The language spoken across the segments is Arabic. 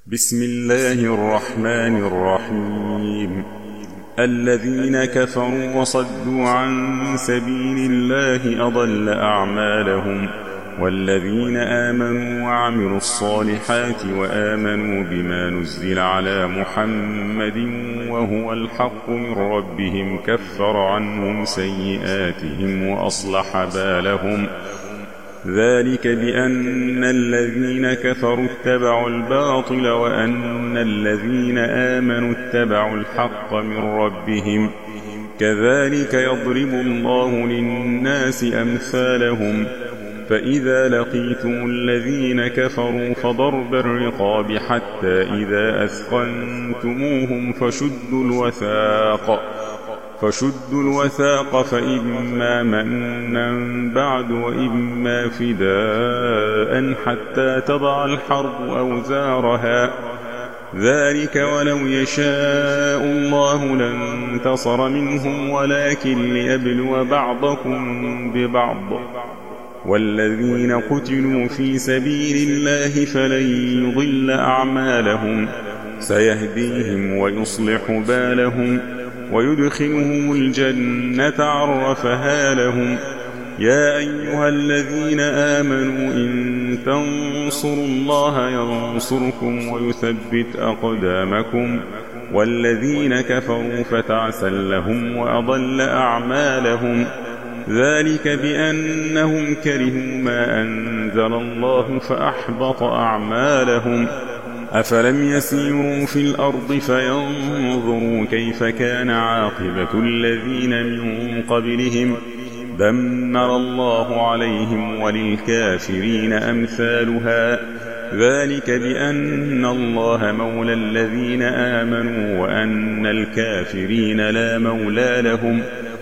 بسم الله الرحمن الرحيم. الذين كفروا وصدوا عن سبيل الله أضل أعمالهم، والذين آمنوا وعملوا الصالحات وآمنوا بما نزل على محمد وهو الحق من ربهم كفر عنهم سيئاتهم وأصلح بالهم. ذلك بأن الذين كفروا اتبعوا الباطل وأن الذين آمنوا اتبعوا الحق من ربهم. كذلك يضرب الله للناس أمثالهم. فإذا لقيتم الذين كفروا فضرب الرقاب حتى إذا أثخنتموهم فشدوا الوثاق فإما منا بعد وإما فداء حتى تضع الحرب أوزارها. ذلك ولو يشاء الله لانتصر منهم ولكن ليبلو بعضكم ببعض. والذين قتلوا في سبيل الله فلن يضل أعمالهم، سيهديهم ويصلح بالهم ويدخلهم الجنة عرفها لهم. يا أيها الذين آمنوا إن تنصروا الله ينصركم ويثبت أقدامكم. والذين كفروا فتعسا لهم وأضل أعمالهم. ذلك بأنهم كرهوا ما أنزل الله فأحبط أعمالهم. أفلم يسيروا في الأرض فينظروا كيف كان عاقبة الذين من قبلهم. دمر الله عليهم وللكافرين أمثالها. ذلك بأن الله مولى الذين آمنوا وأن الكافرين لا مولى لهم.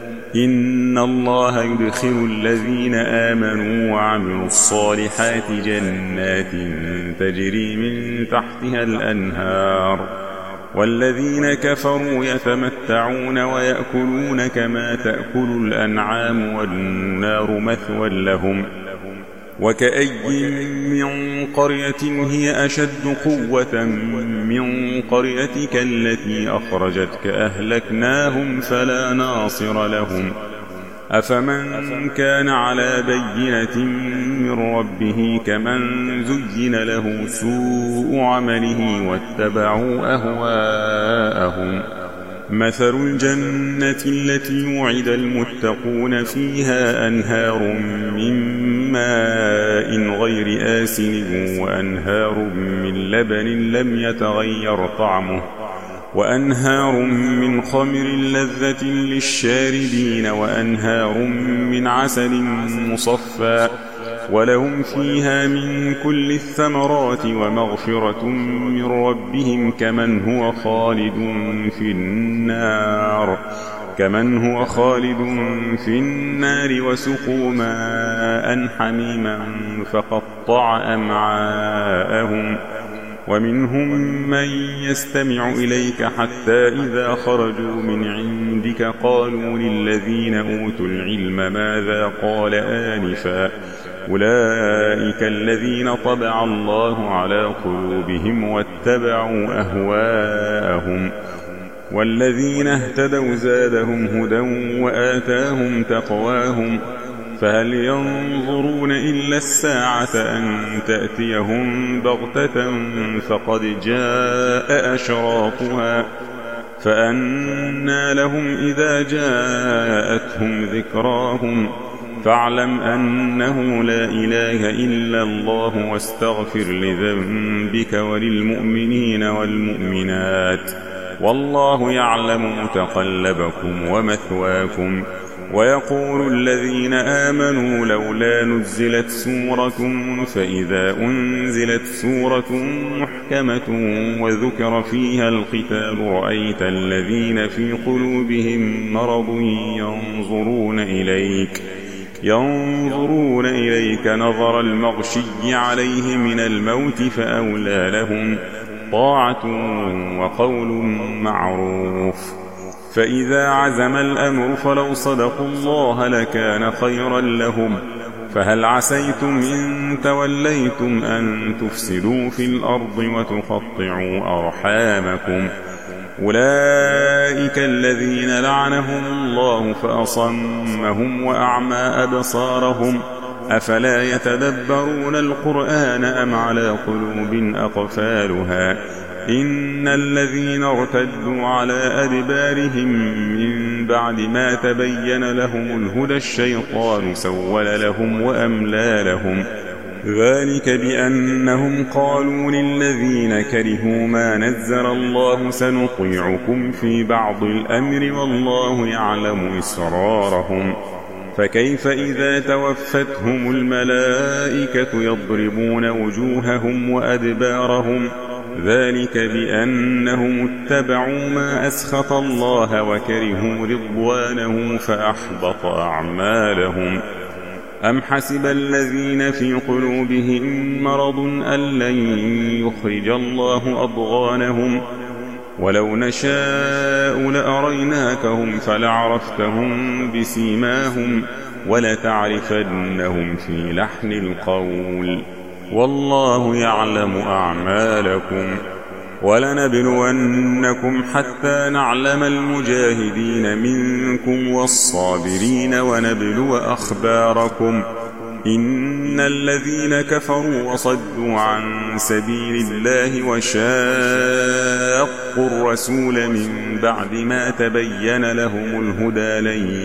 إن الله يدخل الذين آمنوا وعملوا الصالحات جنات تجري من تحتها الأنهار. والذين كفروا يتمتعون ويأكلون كما تأكل الأنعام والنار مثوى لهم. وكأي من قرية هي أشد قوة من قريتك التي أخرجتك أهلكناهم فلا ناصر لهم. أفمن كان على بينة من ربه كمن زين له سوء عمله واتبعوا أهواءهم. مثل الجنة التي وعد المتقون فيها أنهار من ماء غير آسن وأنهار من لبن لم يتغير طعمه وأنهار من خمر لذة للشاربين وأنهار من عسل مصفى ولهم فيها من كل الثمرات ومغفرة من ربهم كمن هو خالد في النار وسقوا ماء حميما فقطع أمعاءهم. ومنهم من يستمع إليك حتى إذا خرجوا من عندك قالوا للذين أوتوا العلم ماذا قال آنفا. أولئك الذين طبع الله على قلوبهم واتبعوا أهواءهم. والذين اهتدوا زادهم هدى وآتاهم تقواهم. فهل ينظرون إلا الساعة أن تأتيهم بغتة فقد جاء أشراطها. فأنى لهم إذا جاءتهم ذكراهم. فاعلم أنه لا إله إلا الله واستغفر لذنبك وللمؤمنين والمؤمنات. والله يعلم متقلبكم ومثواكم. ويقول الذين آمنوا لولا نزلت سورة. فإذا أنزلت سورة محكمة وذكر فيها القتال رأيت الذين في قلوبهم مرض ينظرون إليك نظر المغشي عليه من الموت فأولى لهم طاعة وقول معروف. فإذا عزم الأمر فلو صدقوا الله لكان خيرا لهم. فهل عسيتم إن توليتم أن تفسدوا في الأرض وتقطعوا أرحامكم أولئك الذين لعنهم الله فأصمهم وأعمى أبصارهم أفلا يتدبرون القرآن أم على قلوب أقفالها إن الذين ارتدوا على أدبارهم من بعد ما تبين لهم الهدى الشيطان سول لهم وأملى لهم ذلك بأنهم قالوا للذين كرهوا ما نزل الله سنطيعكم في بعض الأمر والله يعلم إسرارهم فكيف إذا توفتهم الملائكة يضربون وجوههم وأدبارهم ذلك بأنهم اتبعوا ما أسخط الله وكرهوا رضوانه فأحبط أعمالهم أم حسب الذين في قلوبهم مرض أن لن يخرج الله أضغانهم ولو نشاء لأريناكهم فلعرفتهم بسيماهم ولتعرفنهم في لحن القول والله يعلم أعمالكم ولنبلونكم حتى نعلم المجاهدين منكم والصابرين ونبلو أخباركم إن الذين كفروا وصدوا عن سبيل الله وشاقوا الرسول من بعد ما تبين لهم الهدى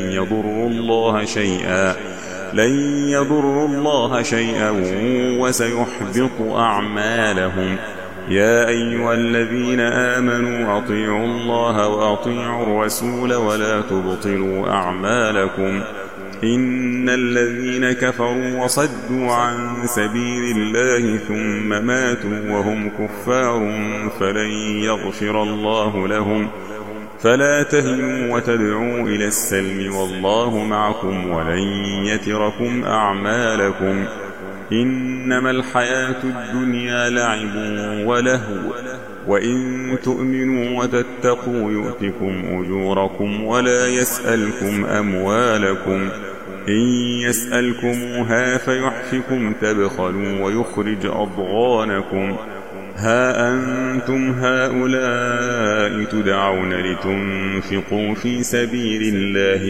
لن يضروا الله شيئا وسيحبط أعمالهم يا أيها الذين آمنوا أطيعوا الله وأطيعوا الرسول ولا تبطلوا أعمالكم إن الذين كفروا وصدوا عن سبيل الله ثم ماتوا وهم كفار فلن يغفر الله لهم فلا تهنوا وتدعوا إلى السلم والله معكم ولن يتركم أعمالكم إنما الحياة الدنيا لعب ولهو وإن تؤمنوا وتتقوا يؤتكم أجوركم ولا يسألكم أموالكم إن يسألكموها فيحفكم تبخلوا ويخرج أضغانكم ها أنتم هؤلاء تدعون لتنفقوا في سبيل الله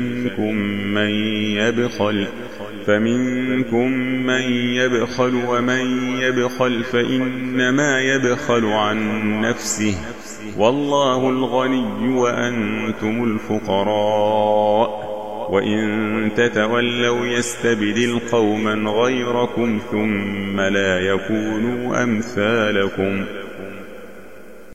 فمنكم من يبخل ومن يبخل فإنما يبخل عن نفسه والله الغني وأنتم الفقراء وإن تتولوا يستبدل قوما غيركم ثم لا يكونوا أمثالكم